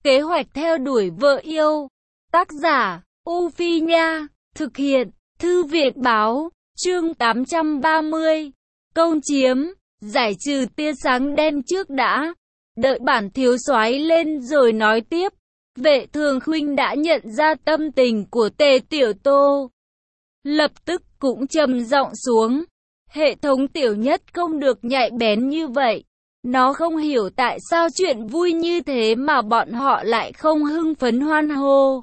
Kế hoạch theo đuổi vợ yêu. Tác giả, U Phi Nha. Thực hiện, Thư viện Báo. Chương 830. Công chiếm, giải trừ tia sáng đen trước đã. Đợi bản thiếu soái lên rồi nói tiếp. Vệ Thường Khuynh đã nhận ra tâm tình của Tề Tiểu Tô. Lập tức cũng trầm giọng xuống. Hệ thống Tiểu Nhất không được nhạy bén như vậy. Nó không hiểu tại sao chuyện vui như thế mà bọn họ lại không hưng phấn hoan hô.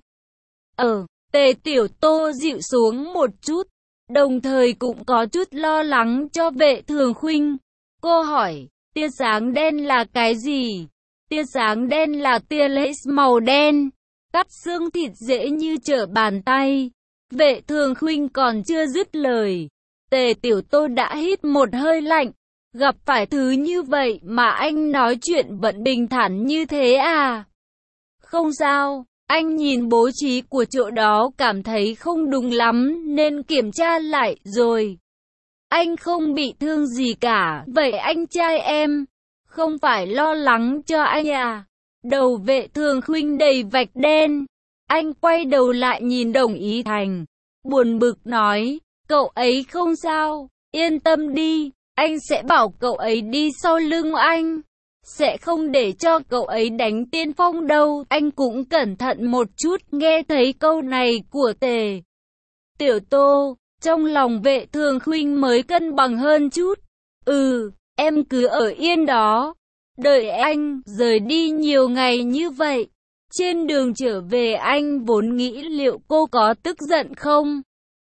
Tề Tiểu Tô dịu xuống một chút, đồng thời cũng có chút lo lắng cho Vệ Thường Khuynh. Cô hỏi, tia sáng đen là cái gì? Tia sáng đen là tia laser màu đen, cắt xương thịt dễ như trở bàn tay. Vệ Thường Khuynh còn chưa dứt lời, Tề Tiểu Tô đã hít một hơi lạnh. Gặp phải thứ như vậy mà anh nói chuyện vẫn bình thản như thế à? Không sao, anh nhìn bố trí của chỗ đó cảm thấy không đúng lắm nên kiểm tra lại rồi. Anh không bị thương gì cả, vậy anh trai em, không phải lo lắng cho anh à? Đầu Vệ Thường Khuynh đầy vạch đen, anh quay đầu lại nhìn Đồng Ý Thành, buồn bực nói, cậu ấy không sao, yên tâm đi. Anh sẽ bảo cậu ấy đi sau lưng anh. Sẽ không để cho cậu ấy đánh tiên phong đâu. Anh cũng cẩn thận một chút. Nghe thấy câu này của Tề Tiểu Tô, trong lòng Vệ Thường Khuynh mới cân bằng hơn chút. Em cứ ở yên đó. Đợi anh rời đi nhiều ngày như vậy. Trên đường trở về anh vốn nghĩ liệu cô có tức giận không?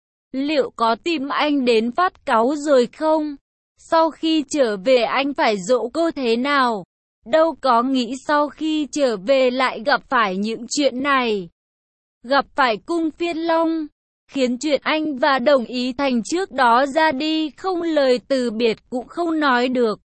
Liệu có tìm anh đến phát cáu rồi không? Sau khi trở về anh phải dỗ cô thế nào? Đâu có nghĩ sau khi trở về lại gặp phải những chuyện này. Gặp phải Cung Phiên Long, khiến chuyện anh và Đồng Ý Thành trước đó ra đi không lời từ biệt cũng không nói được.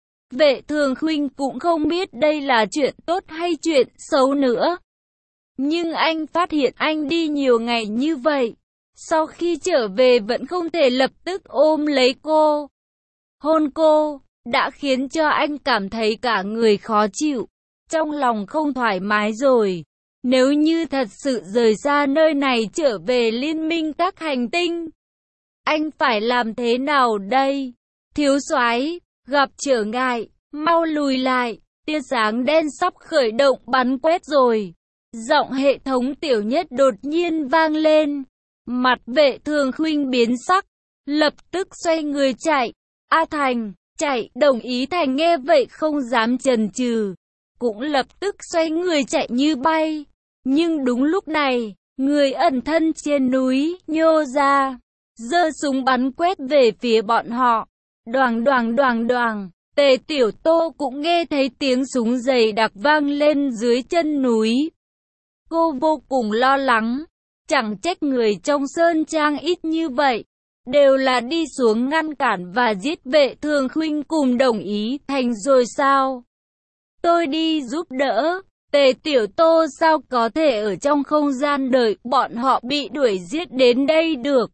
Vệ Thường Khuynh cũng không biết đây là chuyện tốt hay chuyện xấu nữa. Nhưng anh phát hiện anh đi nhiều ngày như vậy. Sau khi trở về vẫn không thể lập tức ôm lấy cô, hôn cô, đã khiến cho anh cảm thấy cả người khó chịu, trong lòng không thoải mái rồi. Nếu như thật sự rời xa nơi này trở về liên minh các hành tinh, anh phải làm thế nào đây? Thiếu soái, gặp trở ngại, mau lùi lại, tia sáng đen sắp khởi động bắn quét rồi. Giọng hệ thống Tiểu Nhất đột nhiên vang lên, mặt Vệ Thường Khuynh biến sắc, lập tức xoay người chạy. A Thành, chạy. Đồng Ý Thành nghe vậy không dám chần chừ, cũng lập tức xoay người chạy như bay. Nhưng đúng lúc này, người ẩn thân trên núi nhô ra, giơ súng bắn quét về phía bọn họ. Đoàng đoàng đoàng đoàng, Tề Tiểu Tô cũng nghe thấy tiếng súng dày đặc vang lên dưới chân núi. Cô vô cùng lo lắng, chẳng trách người trong sơn trang ít như vậy. Đều là đi xuống ngăn cản và giết Vệ Thường Khuynh cùng Đồng Ý Thành rồi sao? Tôi đi giúp đỡ. Tề Tiểu Tô sao có thể ở trong không gian đợi bọn họ bị đuổi giết đến đây được?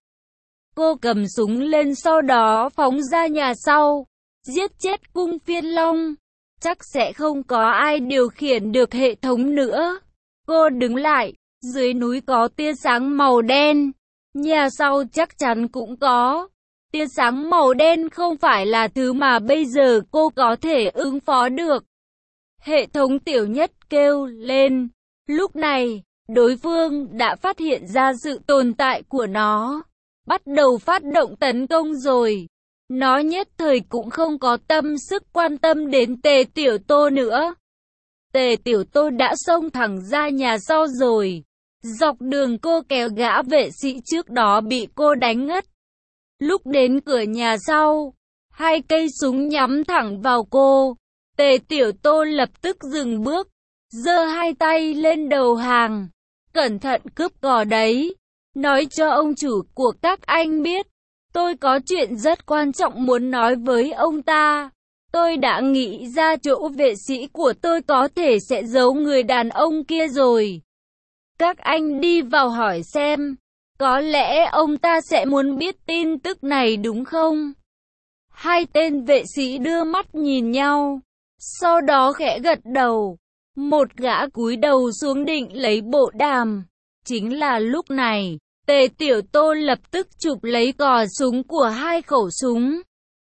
Cô cầm súng lên sau đó phóng ra nhà sau, giết chết Cung Phiên Long. Chắc sẽ không có ai điều khiển được hệ thống nữa. Cô đứng lại, dưới núi có tia sáng màu đen. Nhà sau chắc chắn cũng có. Tia sáng màu đen không phải là thứ mà bây giờ cô có thể ứng phó được. Hệ thống Tiểu Nhất kêu lên. Lúc này, đối phương đã phát hiện ra sự tồn tại của nó. Bắt đầu phát động tấn công rồi. Nó nhất thời cũng không có tâm sức quan tâm đến Tề Tiểu Tô nữa. Tề Tiểu Tô đã xông thẳng ra nhà sau rồi. Dọc đường cô kéo gã vệ sĩ trước đó bị cô đánh ngất. Lúc đến cửa nhà sau, hai cây súng nhắm thẳng vào cô. Tề Tiểu Tô lập tức dừng bước, giơ hai tay lên đầu hàng. Cẩn thận cướp cò đấy. Nói cho ông chủ của các anh biết, tôi có chuyện rất quan trọng muốn nói với ông ta. Tôi đã nghĩ ra chỗ vệ sĩ của tôi có thể sẽ giấu người đàn ông kia rồi. Các anh đi vào hỏi xem, có lẽ ông ta sẽ muốn biết tin tức này đúng không? Hai tên vệ sĩ đưa mắt nhìn nhau, sau đó khẽ gật đầu. Một gã cúi đầu xuống định lấy bộ đàm. Chính là lúc này, Tề Tiểu Tô lập tức chụp lấy cò súng của hai khẩu súng.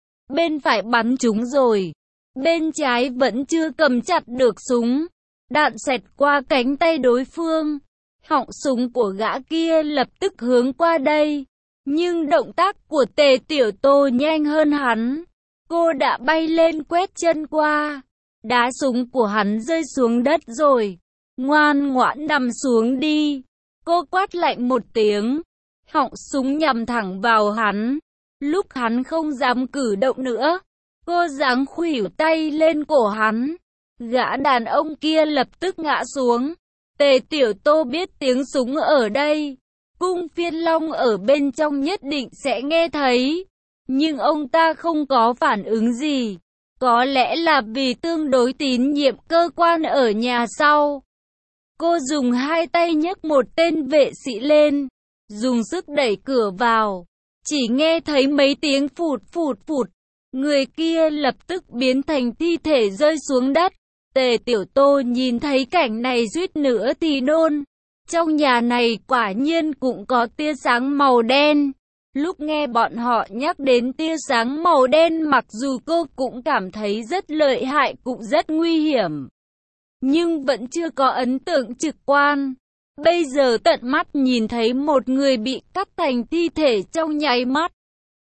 Bên phải bắn trúng rồi, bên trái vẫn chưa cầm chặt được súng. Đạn xẹt qua cánh tay đối phương. Họng súng của gã kia lập tức hướng qua đây. Nhưng động tác của Tề Tiểu Tô nhanh hơn hắn. Cô đã bay lên quét chân qua. Đá súng của hắn rơi xuống đất rồi. Ngoan ngoãn nằm xuống đi. Cô quát lạnh một tiếng. Họng súng nhắm thẳng vào hắn. Lúc hắn không dám cử động nữa, cô giáng khuỷu tay lên cổ hắn. Gã đàn ông kia lập tức ngã xuống. Tề Tiểu Tô biết tiếng súng ở đây. Cung Phiên Long ở bên trong nhất định sẽ nghe thấy. Nhưng ông ta không có phản ứng gì. Có lẽ là vì tương đối tín nhiệm cơ quan ở nhà sau. Cô dùng hai tay nhấc một tên vệ sĩ lên, dùng sức đẩy cửa vào. Chỉ nghe thấy mấy tiếng phụt phụt phụt. Người kia lập tức biến thành thi thể rơi xuống đất. Tề Tiểu Tô nhìn thấy cảnh này suýt nữa thì nôn. Trong nhà này quả nhiên cũng có tia sáng màu đen. Lúc nghe bọn họ nhắc đến tia sáng màu đen, mặc dù cô cũng cảm thấy rất lợi hại, cũng rất nguy hiểm, nhưng vẫn chưa có ấn tượng trực quan. Bây giờ tận mắt nhìn thấy một người bị cắt thành thi thể trong nháy mắt,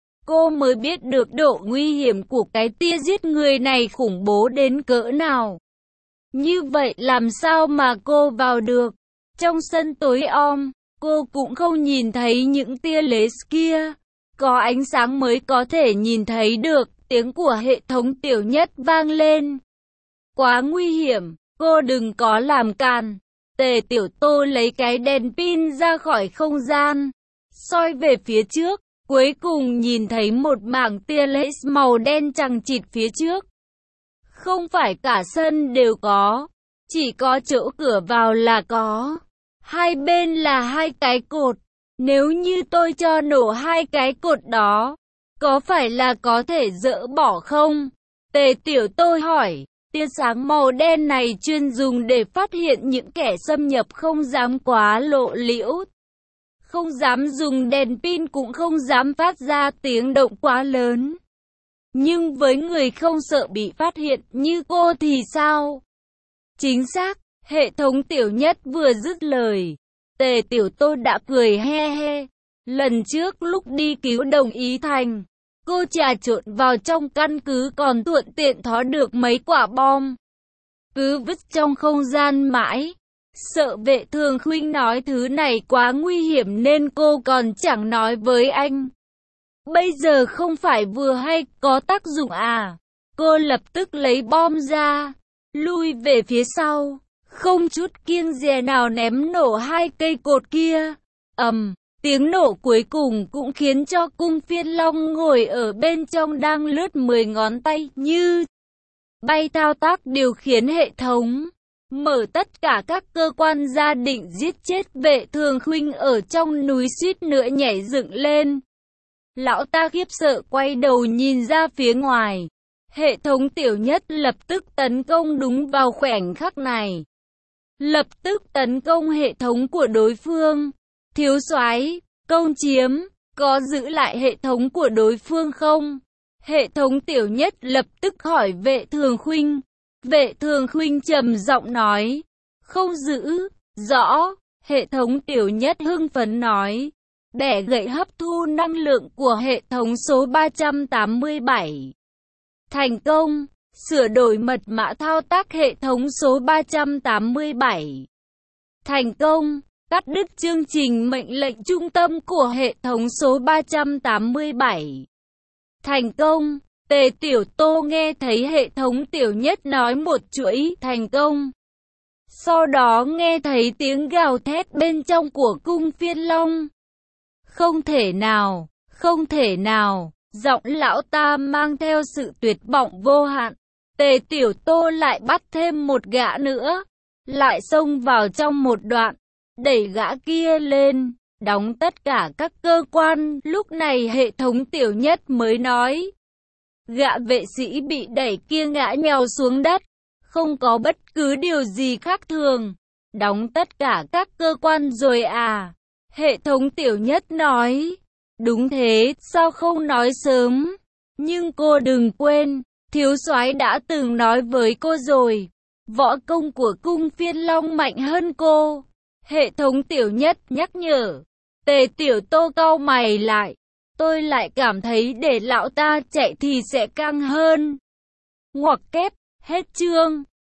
cô mới biết được độ nguy hiểm của cái tia giết người này khủng bố đến cỡ nào. Như vậy làm sao mà cô vào được? Trong sân tối om, cô cũng không nhìn thấy những tia laser kia. Có ánh sáng mới có thể nhìn thấy được. Tiếng của hệ thống Tiểu Nhất vang lên. Quá nguy hiểm, cô đừng có làm càn. Tề Tiểu Tô lấy cái đèn pin ra khỏi không gian, soi về phía trước. Cuối cùng nhìn thấy một mảng tia laser màu đen chằng chịt phía trước. Không phải cả sân đều có, chỉ có chỗ cửa vào là có. Hai bên là hai cái cột. Nếu như tôi cho nổ hai cái cột đó, có phải là có thể dỡ bỏ không? Tề Tiểu Tô hỏi. Tia sáng màu đen này chuyên dùng để phát hiện những kẻ xâm nhập không dám quá lộ liễu. Không dám dùng đèn pin, cũng không dám phát ra tiếng động quá lớn. Nhưng với người không sợ bị phát hiện như cô thì sao? Chính xác, hệ thống Tiểu Nhất vừa dứt lời, Tề Tiểu Tô đã cười he he. Lần trước lúc đi cứu Đồng Ý Thành, cô trà trộn vào trong căn cứ còn thuận tiện thó được mấy quả bom. Cứ vứt trong không gian mãi. Sợ Vệ Thường Khuynh nói thứ này quá nguy hiểm nên cô còn chẳng nói với anh. Bây giờ không phải vừa hay có tác dụng à? Cô lập tức lấy bom ra, lui về phía sau, không chút kiêng dè nào ném nổ hai cây cột kia. Tiếng nổ cuối cùng cũng khiến cho Cung Phiên Long ngồi ở bên trong đang lướt 10 ngón tay như bay thao tác điều khiển hệ thống. Mở tất cả các cơ quan gia định giết chết Vệ Thường Khuynh ở trong núi, suýt nữa nhảy dựng lên. Lão ta khiếp sợ quay đầu nhìn ra phía ngoài. Hệ thống Tiểu Nhất lập tức tấn công đúng vào khoảnh khắc này. Lập tức tấn công hệ thống của đối phương. Thiếu soái, công chiếm, có giữ lại hệ thống của đối phương không? Hệ thống Tiểu Nhất lập tức hỏi Vệ Thường Khuynh. Vệ Thường Khuynh trầm giọng nói, không giữ. Rõ. Hệ thống Tiểu Nhất hưng phấn nói. Bẻ gậy hấp thu năng lượng của hệ thống số 387. Thành công. Sửa đổi mật mã thao tác hệ thống số 387. Thành công. Cắt đứt chương trình mệnh lệnh trung tâm của hệ thống số 387. Thành công. Tề Tiểu Tô nghe thấy hệ thống Tiểu Nhất nói một chuỗi thành công. Sau đó nghe thấy tiếng gào thét bên trong của Cung Phiên Long. Không thể nào, không thể nào. Giọng lão ta mang theo sự tuyệt vọng vô hạn. Tề Tiểu Tô lại bắt thêm một gã nữa, lại xông vào trong một đoạn, đẩy gã kia lên, đóng tất cả các cơ quan. Lúc này hệ thống Tiểu Nhất mới nói. Gã vệ sĩ bị đẩy kia ngã nhào xuống đất, không có bất cứ điều gì khác thường. Đóng tất cả các cơ quan rồi à? Hệ thống Tiểu Nhất nói. Đúng thế, sao không nói sớm? Nhưng cô đừng quên, thiếu soái đã từng nói với cô rồi. Võ công của cung Phiên Long mạnh hơn cô. Hệ thống Tiểu Nhất nhắc nhở. Tề Tiểu Tô cau mày lại. Tôi lại cảm thấy để lão ta chạy thì sẽ căng hơn. Ngoặc kép, hết chương.